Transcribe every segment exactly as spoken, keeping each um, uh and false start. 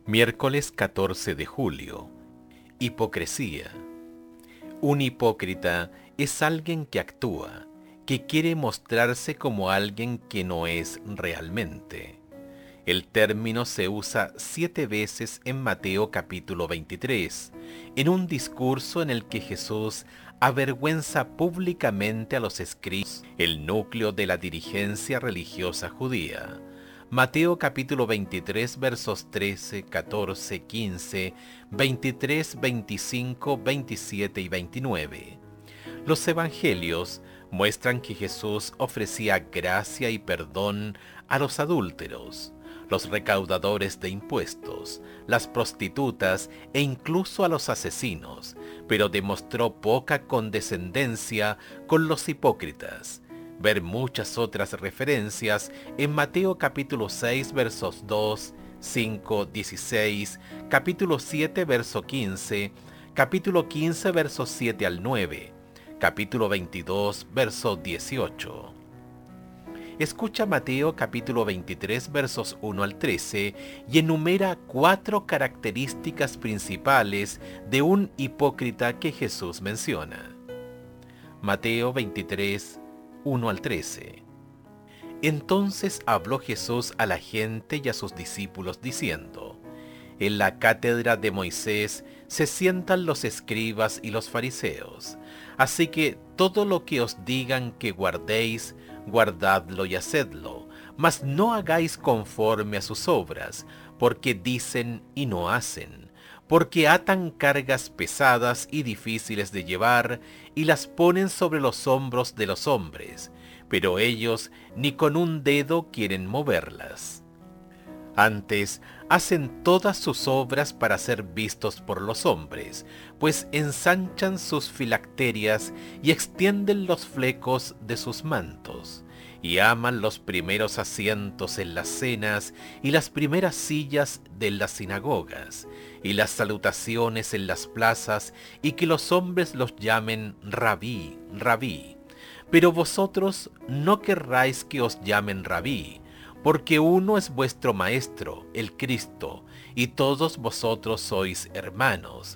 Miércoles catorce de julio. Hipocresía. Un hipócrita es alguien que actúa, que quiere mostrarse como alguien que no es realmente. El término se usa siete veces en Mateo capítulo veintitrés, en un discurso en el que Jesús avergüenza públicamente a los escribas, el núcleo de la dirigencia religiosa judía. Mateo capítulo veintitrés versos trece, catorce, quince, veintitrés, veinticinco, veintisiete y veintinueve. Los evangelios muestran que Jesús ofrecía gracia y perdón a los adúlteros, los recaudadores de impuestos, las prostitutas e incluso a los asesinos, pero demostró poca condescendencia con los hipócritas. Ver muchas otras referencias en Mateo capítulo seis versos dos, cinco, dieciséis, capítulo siete verso quince, capítulo quince versos siete al nueve, capítulo veintidós verso dieciocho. Escucha Mateo capítulo veintitrés versos uno al trece y enumera cuatro características principales de un hipócrita que Jesús menciona. Mateo veintitrés, uno al trece. Entonces habló Jesús a la gente y a sus discípulos diciendo: En la cátedra de Moisés se sientan los escribas y los fariseos. Así que todo lo que os digan que guardéis, guardadlo y hacedlo, mas no hagáis conforme a sus obras, porque dicen y no hacen, porque atan cargas pesadas y difíciles de llevar, y las ponen sobre los hombros de los hombres, pero ellos ni con un dedo quieren moverlas. Antes, hacen todas sus obras para ser vistos por los hombres, pues ensanchan sus filacterias y extienden los flecos de sus mantos, y aman los primeros asientos en las cenas y las primeras sillas de las sinagogas, y las salutaciones en las plazas, y que los hombres los llamen Rabí, Rabí. Pero vosotros no querráis que os llamen Rabí, porque uno es vuestro Maestro, el Cristo, y todos vosotros sois hermanos.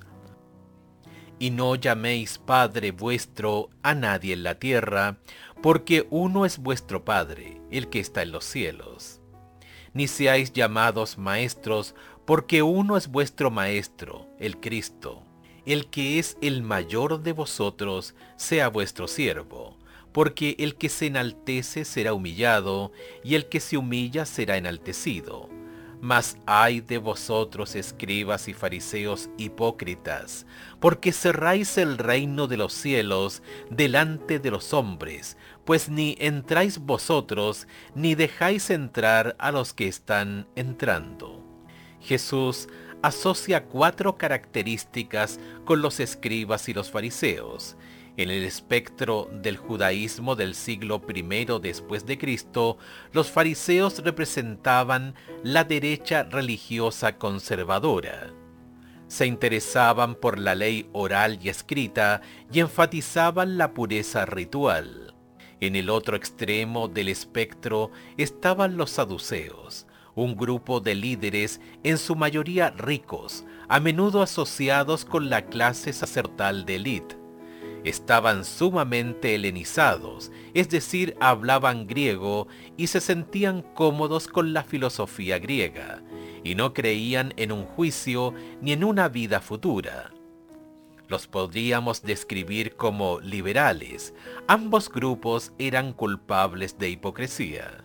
Y no llaméis Padre vuestro a nadie en la tierra, porque uno es vuestro Padre, el que está en los cielos. Ni seáis llamados maestros, porque uno es vuestro Maestro, el Cristo. El que es el mayor de vosotros sea vuestro siervo, porque el que se enaltece será humillado, y el que se humilla será enaltecido. Mas ay de vosotros, escribas y fariseos hipócritas, porque cerráis el reino de los cielos delante de los hombres, pues ni entráis vosotros, ni dejáis entrar a los que están entrando. Jesús asocia cuatro características con los escribas y los fariseos. En el espectro del judaísmo del siglo primero después de Cristo, los fariseos representaban la derecha religiosa conservadora. Se interesaban por la ley oral y escrita y enfatizaban la pureza ritual. En el otro extremo del espectro estaban los saduceos, un grupo de líderes en su mayoría ricos, a menudo asociados con la clase sacerdotal de élite. Estaban sumamente helenizados, es decir, hablaban griego y se sentían cómodos con la filosofía griega, y no creían en un juicio ni en una vida futura. Los podríamos describir como liberales. Ambos grupos eran culpables de hipocresía.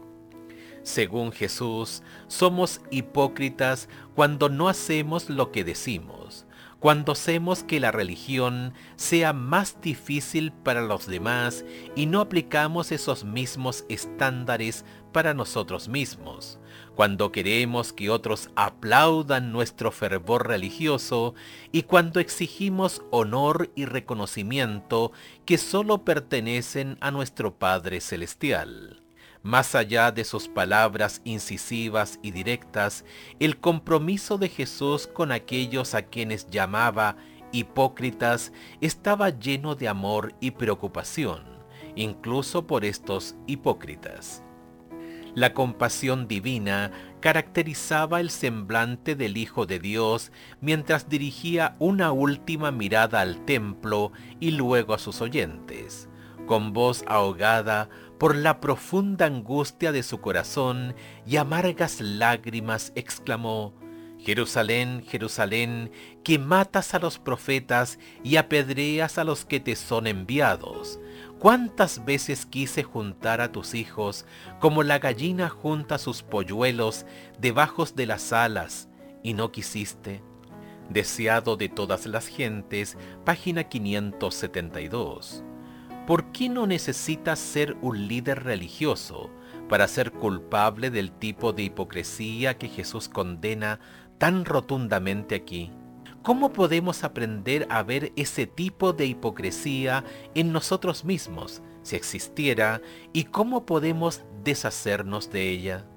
Según Jesús, somos hipócritas cuando no hacemos lo que decimos, cuando hacemos que la religión sea más difícil para los demás y no aplicamos esos mismos estándares para nosotros mismos, cuando queremos que otros aplaudan nuestro fervor religioso y cuando exigimos honor y reconocimiento que solo pertenecen a nuestro Padre Celestial. Más allá de sus palabras incisivas y directas, el compromiso de Jesús con aquellos a quienes llamaba hipócritas estaba lleno de amor y preocupación, incluso por estos hipócritas. La compasión divina caracterizaba el semblante del Hijo de Dios mientras dirigía una última mirada al templo y luego a sus oyentes. Con voz ahogada por la profunda angustia de su corazón y amargas lágrimas, exclamó: Jerusalén, Jerusalén, que matas a los profetas y apedreas a los que te son enviados. ¿Cuántas veces quise juntar a tus hijos como la gallina junta sus polluelos debajo de las alas, y no quisiste? Deseado de todas las gentes, página quinientos setenta y dos. ¿Por qué no necesitas ser un líder religioso para ser culpable del tipo de hipocresía que Jesús condena tan rotundamente aquí? ¿Cómo podemos aprender a ver ese tipo de hipocresía en nosotros mismos, si existiera, y cómo podemos deshacernos de ella?